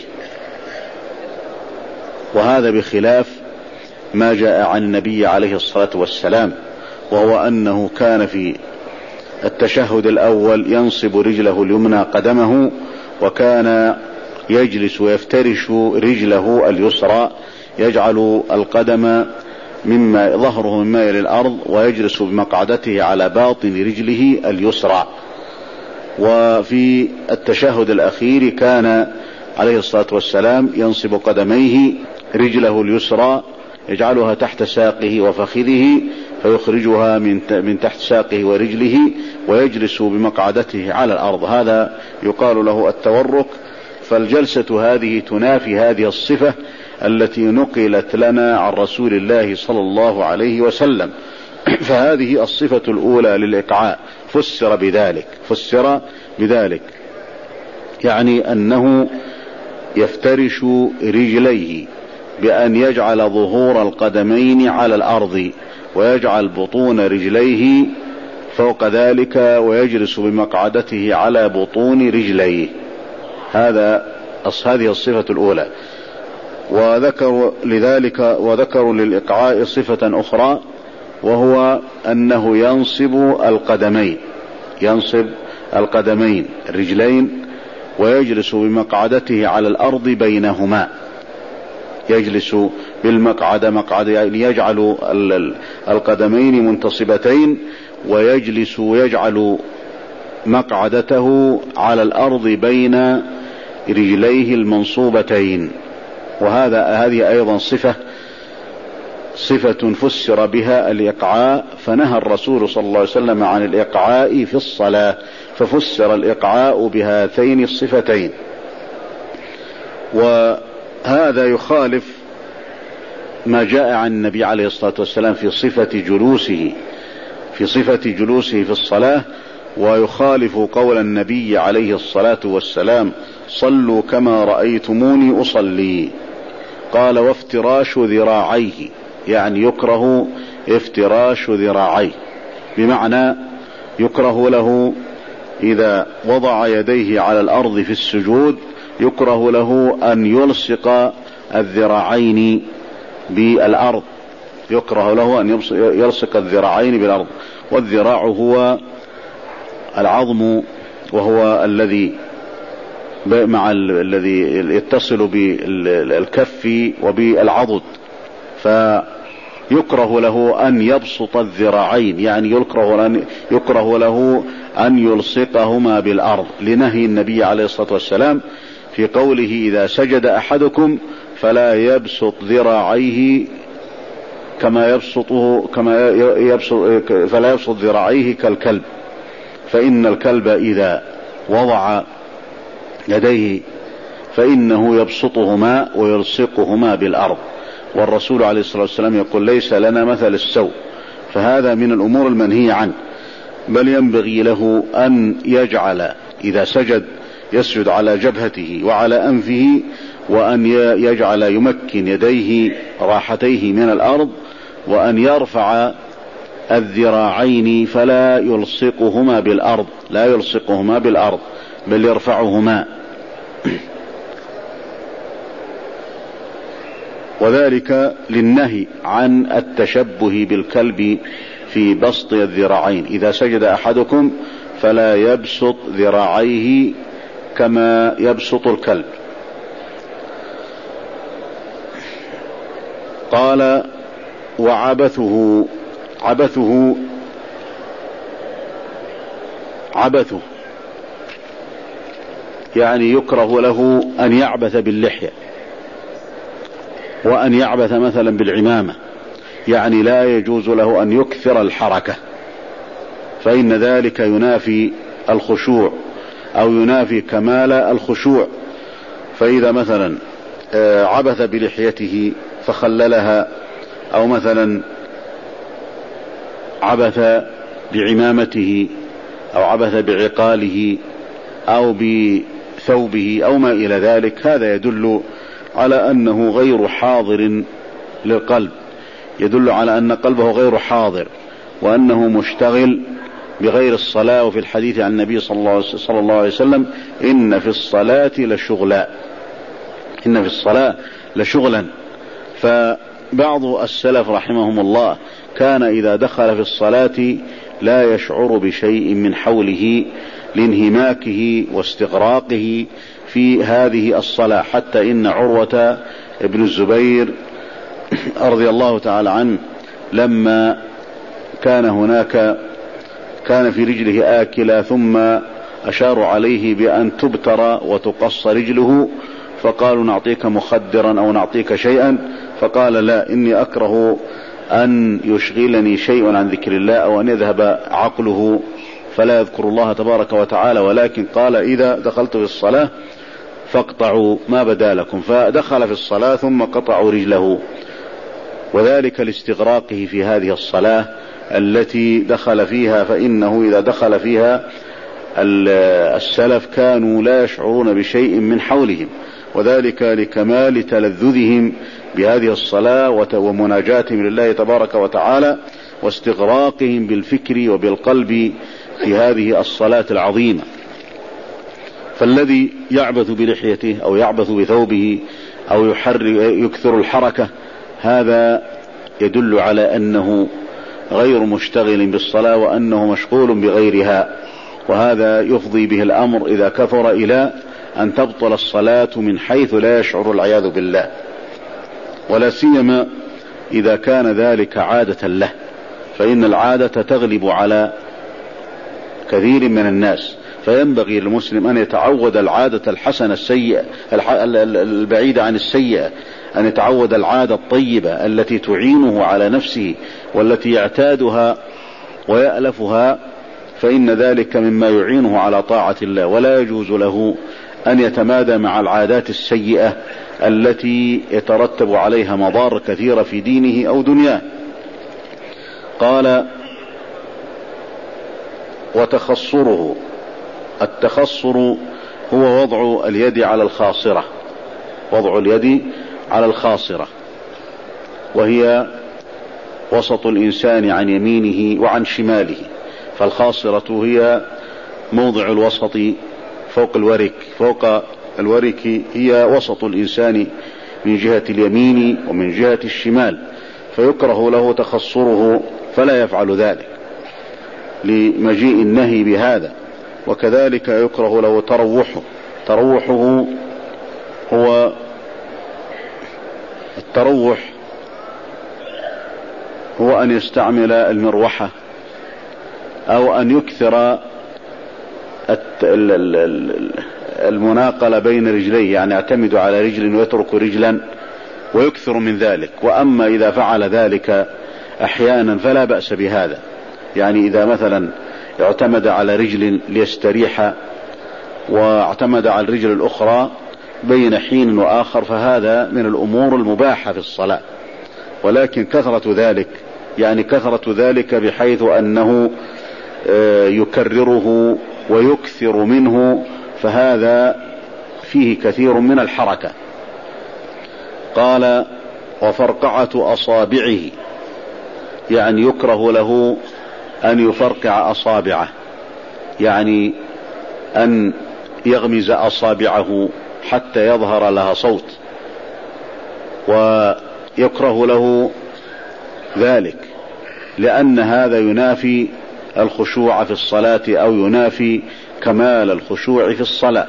وهذا بخلاف ما جاء عن النبي عليه الصلاة والسلام، وهو أنه كان في التشهد الأول ينصب رجله اليمنى قدمه، وكان يجلس ويفترش رجله اليسرى، يجعل القدم مما ظهره مما يلي الأرض، ويجلس بمقعدته على باطن رجله اليسرى. وفي التشهد الأخير كان عليه الصلاة والسلام ينصب قدميه، رجله اليسرى يجعلها تحت ساقه وفخذه فيخرجها من تحت ساقه ورجله، ويجلس بمقعدته على الأرض. هذا يقال له التورك. فالجلسة هذه تنافي هذه الصفة التي نقلت لنا عن رسول الله صلى الله عليه وسلم. فهذه الصفة الأولى للإقعاء فسر بذلك، فسر بذلك يعني أنه يفترش رجليه بأن يجعل ظهور القدمين على الأرض، ويجعل بطون رجليه فوق ذلك، ويجلس بمقعدته على بطون رجليه. هذا هذه الصفة الأولى. وذكروا لذلك وذكروا للإقعاء صفة أخرى، وهو أنه ينصب القدمين، ينصب القدمين الرجلين، ويجلس بمقعدته على الأرض بينهما، يجلس بالمقعد مقعد، يعني يجعل القدمين منتصبتين، ويجلس ويجعل مقعدته على الأرض بين رجليه المنصوبتين. وهذا هذه أيضا صفة صفة فسر بها الإقعاء، فنهى الرسول صلى الله عليه وسلم عن الإقعاء في الصلاة، ففسر الإقعاء بهاتين الصفتين. وهذا يخالف ما جاء عن النبي عليه الصلاة والسلام في صفة جلوسه في صفة جلوسه في الصلاة، ويخالف قول النبي عليه الصلاة والسلام: صلوا كما رأيتموني أصلي. قال: وافتراش ذراعيه، يعني يكره افتراش ذراعيه، بمعنى يكره له إذا وضع يديه على الأرض في السجود يكره له أن يلصق الذراعين بالأرض، يكره له أن يلصق الذراعين بالأرض. والذراع هو العظم، وهو الذي مع الذي يتصل بالكف وبالعضد، فيكره له أن يبسط الذراعين، يعني يكره, أن يكره له أن يلصقهما بالأرض، لنهي النبي عليه الصلاة والسلام في قوله إذا سجد أحدكم فلا يبسط ذراعيه كما يبسطه كما يبسط فلا يبسط ذراعيه كالكلب، فإن الكلب إذا وضع يديه فإنه يبسطهما ويلصقهما بالأرض. والرسول عليه الصلاة والسلام يقول ليس لنا مثل السوء، فهذا من الأمور المنهي عنه، بل ينبغي له أن يجعل إذا سجد يسجد على جبهته وعلى أنفه، وأن يجعل يمكن يديه راحتيه من الأرض، وأن يرفع الذراعين فلا يلصقهما بالأرض، لا يلصقهما بالأرض بل يرفعهما، وذلك للنهي عن التشبه بالكلب في بسط الذراعين. إذا سجد أحدكم فلا يبسط ذراعيه كما يبسط الكلب. قال وعبثه، عبثه عبثه يعني يكره له أن يعبث باللحية، وأن يعبث مثلا بالعمامة، يعني لا يجوز له أن يكثر الحركة، فإن ذلك ينافي الخشوع أو ينافي كمال الخشوع. فإذا مثلا عبث بلحيته فخللها، أو مثلا عبث بعمامته أو عبث بعقاله أو بثوبه أو ما إلى ذلك، هذا يدل على أنه غير حاضر للقلب، يدل على أن قلبه غير حاضر، وأنه مشتغل بغير الصلاة. وفي الحديث عن النبي صلى الله عليه وسلم إن في الصلاة لشغلا، إن في الصلاة لشغلا. فبعض السلف رحمهم الله كان إذا دخل في الصلاة لا يشعر بشيء من حوله لانهماكه واستغراقه في هذه الصلاة، حتى إن عروة ابن الزبير رضي الله تعالى عنه لما كان هناك كان في رجله آكلة ثم أشاروا عليه بأن تبتر وتقص رجله، فقالوا نعطيك مخدرا أو نعطيك شيئا، فقال لا، إني أكره أن يشغلني شيء عن ذكر الله أو أن يذهب عقله فلا يذكر الله تبارك وتعالى، ولكن قال إذا دخلت في الصلاة فاقطعوا ما بدا لكم، فدخل في الصلاة ثم قطعوا رجله، وذلك لاستغراقه في هذه الصلاة التي دخل فيها. فإنه إذا دخل فيها السلف كانوا لا يشعرون بشيء من حولهم، وذلك لكمال تلذذهم بهذه الصلاة ومناجاتهم لله تبارك وتعالى واستغراقهم بالفكر وبالقلب في هذه الصلاة العظيمة. فالذي يعبث بلحيته أو يعبث بثوبه أو يكثر الحركة هذا يدل على أنه غير مشتغل بالصلاة وأنه مشغول بغيرها، وهذا يفضي به الأمر إذا كثر إلى أن تبطل الصلاة من حيث لا يشعر العياذ بالله، ولا سيما إذا كان ذلك عادة له، فإن العادة تغلب على كثير من الناس. فينبغي للمسلم أن يتعود العادة الحسنة السيئة البعيدة عن السيئة، أن يتعود العادة الطيبة التي تعينه على نفسه والتي يعتادها ويألفها، فإن ذلك مما يعينه على طاعة الله. ولا يجوز له أن يتمادى مع العادات السيئة التي يترتب عليها مضار كثيرة في دينه أو دنياه. قال وتخصره، التخصر هو وضع اليد على الخاصرة، وضع اليد على الخاصرة، وهي وسط الإنسان عن يمينه وعن شماله، فالخاصرة هي موضع الوسط فوق الورك، فوق الورك هي وسط الإنسان من جهة اليمين ومن جهة الشمال، فيكره له تخصره فلا يفعل ذلك لمجيء النهي بهذا. وكذلك يكره له تروحه، تروحه هو التروح هو أن يستعمل المروحة أو أن يكثر المناقلة بين رجليه، يعني يعتمد على رجل ويترك رجلا ويكثر من ذلك. وأما إذا فعل ذلك أحيانا فلا بأس بهذا، يعني إذا مثلا اعتمد على رجل ليستريح واعتمد على الرجل الأخرى بين حين وآخر فهذا من الأمور المباحة في الصلاة. ولكن كثرة ذلك يعني كثرة ذلك بحيث أنه يكرره ويكثر منه فهذا فيه كثير من الحركة. قال وفرقعة أصابعه، يعني يكره له أن يفرقع أصابعه، يعني أن يغمز أصابعه حتى يظهر لها صوت، ويكره له ذلك لأن هذا ينافي الخشوع في الصلاة أو ينافي كمال الخشوع في الصلاة.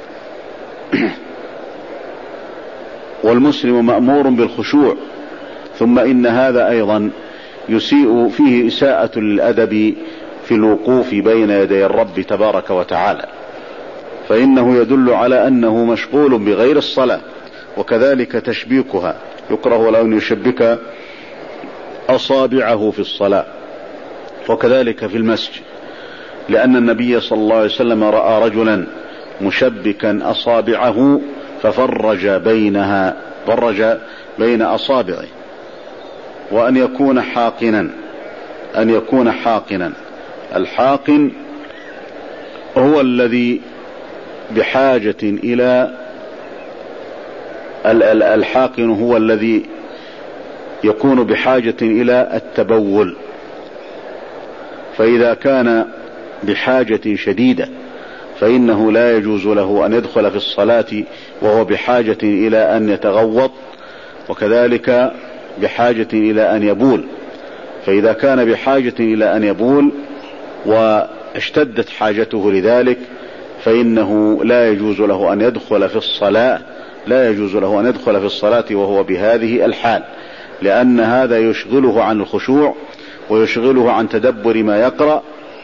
والمسلم مأمور بالخشوع. ثم إن هذا أيضا يسيء فيه إساءة للأدب في الوقوف بين يدي الرب تبارك وتعالى، فإنه يدل على أنه مشغول بغير الصلاة. وكذلك تشبيكها، يكره له أن يشبك أصابعه في الصلاة، وكذلك في المسجد، لأن النبي صلى الله عليه وسلم رأى رجلا مشبكا أصابعه ففرج بينها، فرج بين أصابعه. وأن يكون حاقنا، أن يكون حاقنا. الحاقن هو الذي بحاجة إلى الحاقن هو الذي يكون بحاجة إلى التبول، فإذا كان بحاجة شديدة فإنه لا يجوز له أن يدخل في الصلاة وهو بحاجة إلى أن يتغوط، وكذلك بحاجة إلى أن يبول. فإذا كان بحاجة إلى أن يبول واشتدت حاجته لذلك فإنه لا يجوز له أن يدخل في الصلاة، لا يجوز له أن يدخل في الصلاة وهو بهذه الحال، لأن هذا يشغله عن الخشوع ويشغله عن تدبر ما يقرأ.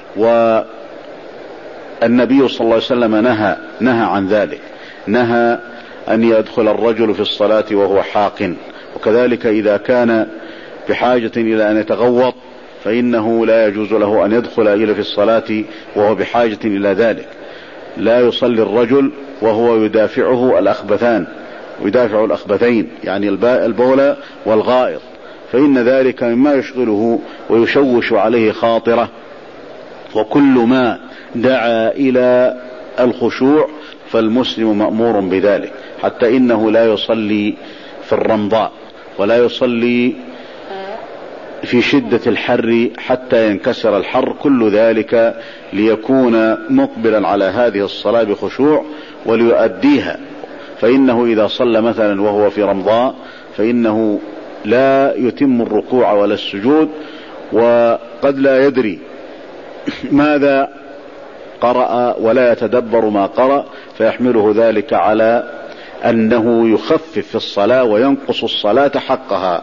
والنبي صلى الله عليه وسلم نهى نهى عن ذلك، نهى أن يدخل الرجل في الصلاة وهو حاقن. وكذلك إذا كان بحاجة إلى أن يتغوط فإنه لا يجوز له أن يدخل إلى في الصلاة وهو بحاجة إلى ذلك. لا يصلي الرجل وهو يدافعه الأخبثان، يدافع الأخبثين يعني البول والغائط، فإن ذلك مما يشغله ويشوش عليه خاطره. وكل ما دعا إلى الخشوع فالمسلم مأمور بذلك، حتى إنه لا يصلي في الرمضاء ولا يصلي في شدة الحر حتى ينكسر الحر، كل ذلك ليكون مقبلا على هذه الصلاة بخشوع وليؤديها. فإنه إذا صلى مثلا وهو في رمضاء فإنه لا يتم الركوع ولا السجود، وقد لا يدري ماذا قرأ ولا يتدبر ما قرأ، فيحمله ذلك على أنه يخفف في الصلاة وينقص الصلاة حقها.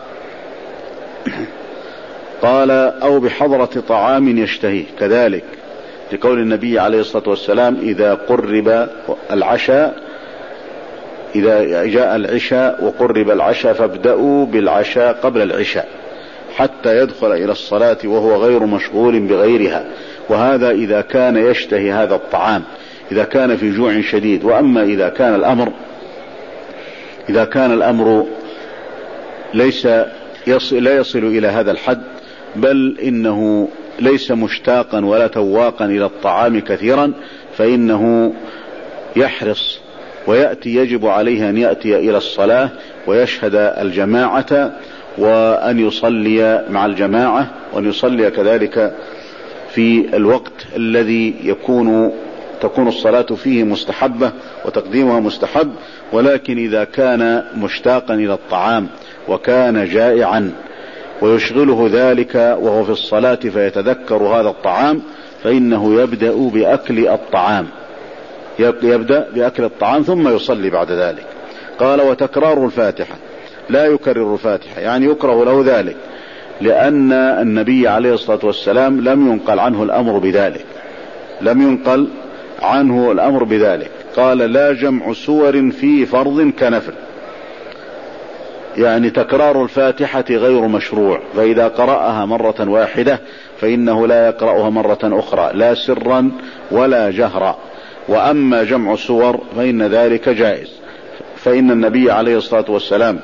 قال أو بحضرة طعام يشتهيه، كذلك لقول النبي عليه الصلاة والسلام إذا قرب العشاء، إذا جاء العشاء وقرب العشاء فابدأوا بالعشاء قبل العشاء حتى يدخل إلى الصلاة وهو غير مشغول بغيرها. وهذا إذا كان يشتهي هذا الطعام، إذا كان في جوع شديد. وأما إذا كان الأمر إذا كان الأمر ليس يصل لا يصل إلى هذا الحد، بل إنه ليس مشتاقا ولا تواقا إلى الطعام كثيرا، فإنه يحرص ويأتي، يجب عليه أن يأتي إلى الصلاة ويشهد الجماعة وأن يصلي مع الجماعة، وأن يصلي كذلك في الوقت الذي يكون تكون الصلاة فيه مستحبة وتقديمها مستحب. ولكن إذا كان مشتاقا إلى الطعام وكان جائعا ويشغله ذلك وهو في الصلاة فيتذكر هذا الطعام، فإنه يبدأ بأكل الطعام يبدأ بأكل الطعام ثم يصلي بعد ذلك. قال: وتكرار الفاتحة، لا يكرر الفاتحة، يعني يكره له ذلك، لأن النبي عليه الصلاة والسلام لم ينقل عنه الأمر بذلك لم ينقل عنه الأمر بذلك قال: لا جمع سور في فرض كنفل، يعني تكرار الفاتحة غير مشروع، فإذا قرأها مرة واحدة فإنه لا يقرأها مرة أخرى، لا سرا ولا جهرا. وأما جمع سور فإن ذلك جائز، فإن النبي عليه الصلاة والسلام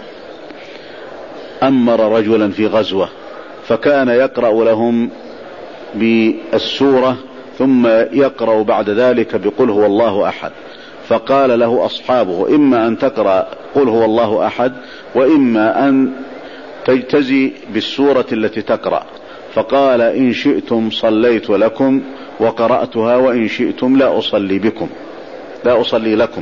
أمر رجلا في غزوة فكان يقرأ لهم بالسورة ثم يقرأ بعد ذلك بقل هو الله أحد، فقال له أصحابه: إما أن تقرأ قل هو الله أحد، وإما أن تجتزي بالسورة التي تقرأ. فقال: إن شئتم صليت لكم وقرأتها، وإن شئتم لا أصلي بكم لا أصلي لكم.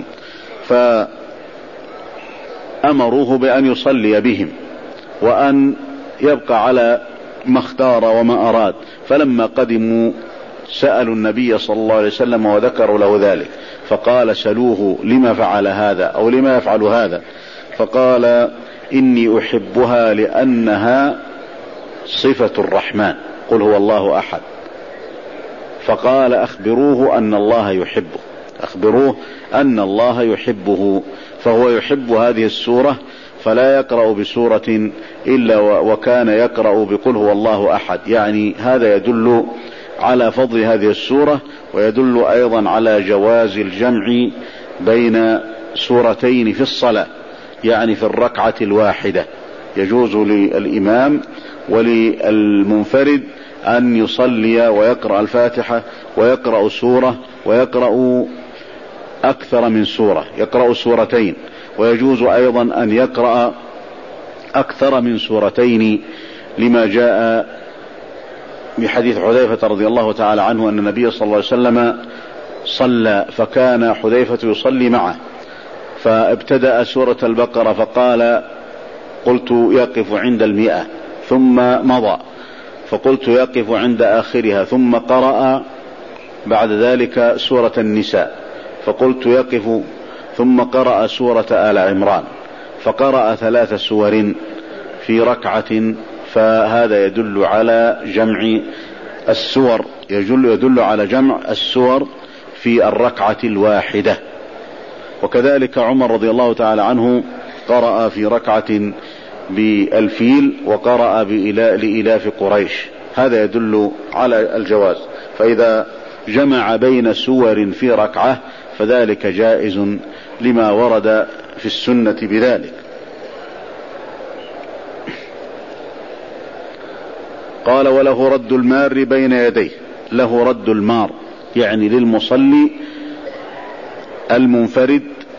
فأمروه بأن يصلي بهم وأن يبقى على ما اختار وما أراد. فلما قدموا سألوا النبي صلى الله عليه وسلم وذكروا له ذلك، فقال: سلوه لما فعل هذا أو لما يفعل هذا؟ فقال: إني أحبها لأنها صفة الرحمن، قل هو الله أحد. فقال: أخبروه أن الله يحبه أخبروه أن الله يحبه فهو يحب هذه السورة، فلا يقرأ بسورة إلا وكان يقرأ بقل هو الله أحد. يعني هذا يدل على فضل هذه السورة، ويدل أيضا على جواز الجمع بين سورتين في الصلاة، يعني في الركعة الواحدة يجوز للإمام وللمنفرد أن يصلي ويقرأ الفاتحة ويقرأ سورة ويقرأ أكثر من سورة، يقرأ سورتين، ويجوز أيضا أن يقرأ أكثر من سورتين، لما جاء بحديث حذيفة رضي الله تعالى عنه أن النبي صلى الله عليه وسلم صلى فكان حذيفة يصلي معه، فابتدأ سورة البقرة فقال: قلت يقف عند المئة، ثم مضى، فقلت يقف عند آخرها، ثم قرأ بعد ذلك سورة النساء، فقلت يقف، ثم قرأ سورة آل عمران، فقرأ ثلاث سور في ركعة. فهذا يدل على جمع السور يدل, يدل على جمع السور في الركعة الواحدة. وكذلك عمر رضي الله تعالى عنه قرأ في ركعة بالفيل وقرأ لإلاف قريش، هذا يدل على الجواز. فإذا جمع بين سور في ركعة فذلك جائز لما ورد في السنة بذلك. قال: وله رد المار بين يديه، له رد المار يعني للمصلي المنفرد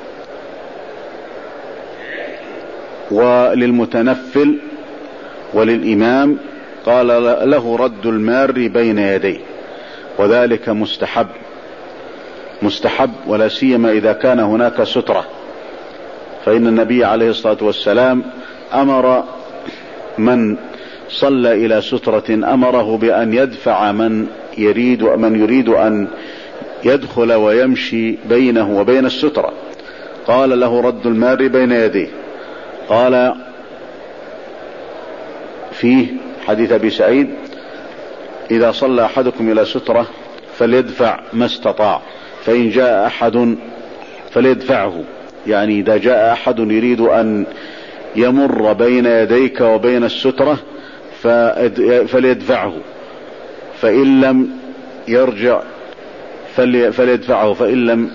وللمتنفل وللإمام، قال: له رد المار بين يديه، وذلك مستحب مستحب ولا سيما إذا كان هناك سترة، فإن النبي عليه الصلاة والسلام أمر من صلى إلى سترة أمره بأن يدفع من يريد من يريد أن يدخل ويمشي بينه وبين السترة. قال: له رد المار بين يديه. قال فيه حديث أبي سعيد: إذا صلى أحدكم إلى سترة فليدفع ما استطاع، فإن جاء أحد فليدفعه، يعني إذا جاء أحد يريد أن يمر بين يديك وبين السترة فليدفعه، فإن لم يرجع فليدفعه، فإن لم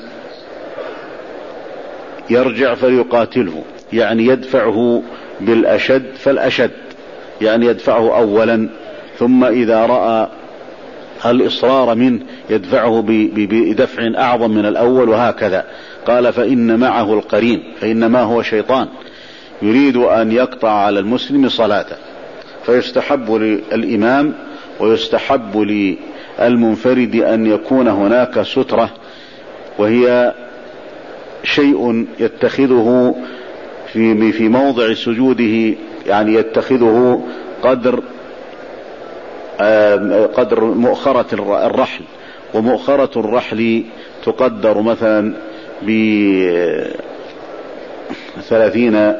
يرجع فليقاتله، يعني يدفعه بالأشد فالأشد، يعني يدفعه أولا، ثم إذا رأى الإصرار منه يدفعه بدفع أعظم من الأول، وهكذا. قال: فإن معه القرين، فإنما هو شيطان يريد أن يقطع على المسلم صلاته، فيستحب للإمام ويستحب للمنفرد أن يكون هناك سترة، وهي شيء يتخذه في في موضع سجوده، يعني يتخذه قدر قدر مؤخرة الرحل، ومؤخرة الرحل تقدر مثلا بثلاثين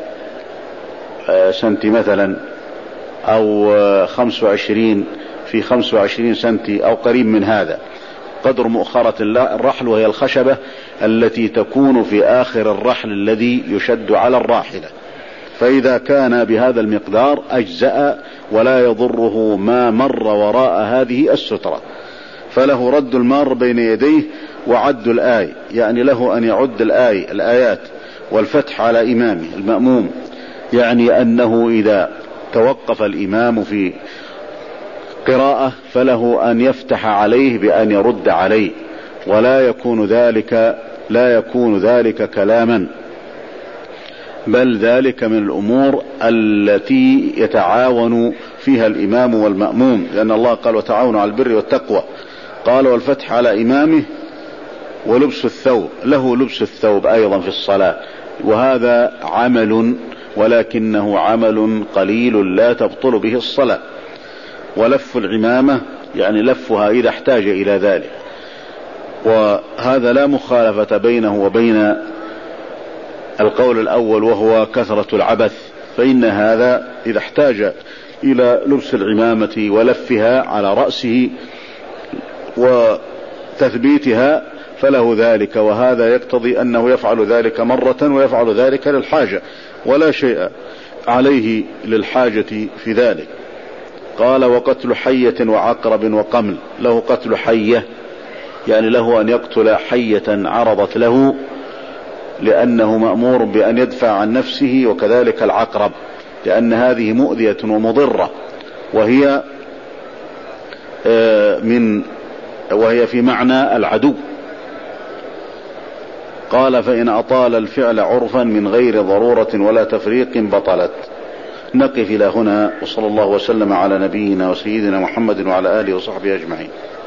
سنتي مثلا، أو خمس وعشرين في خمس وعشرين سنتي أو قريب من هذا، قدر مؤخرة الرحل، وهي الخشبة التي تكون في آخر الرحل الذي يشد على الراحلة. فإذا كان بهذا المقدار أجزأ ولا يضره ما مر وراء هذه السترة. فله رد المار بين يديه وعد الآية، يعني له أن يعد الآية الآيات والفتح على إمامه المأموم، يعني أنه إذا توقف الإمام في قراءة فله أن يفتح عليه بأن يرد عليه، ولا يكون ذلك لا يكون ذلك كلاما، بل ذلك من الأمور التي يتعاون فيها الإمام والمأموم، لأن الله قال وتعاونوا على البر والتقوى. قال والفتح على إمامه ولبس الثوب، له لبس الثوب أيضا في الصلاة، وهذا عمل ولكنه عمل قليل لا تبطل به الصلاة. ولف العمامة يعني لفها إذا احتاج إلى ذلك، وهذا لا مخالفة بينه وبين القول الأول وهو كثرة العبث، فإن هذا إذا احتاج إلى لبس العمامة ولفها على رأسه وتثبيتها فله ذلك، وهذا يقتضي أنه يفعل ذلك مرة ويفعل ذلك للحاجة، ولا شيء عليه للحاجة في ذلك. قال وقتل حية وعقرب وقمل، له قتل حية يعني له أن يقتل حية عرضت له لأنه مأمور بأن يدفع عن نفسه، وكذلك العقرب لأن هذه مؤذية ومضرة، وهي من وهي في معنى العدو. قال فإن أطال الفعل عرفا من غير ضرورة ولا تفريق بطلت. نقف إلى هنا، وصلى الله وسلم على نبينا وسيدنا محمد وعلى آله وصحبه أجمعين.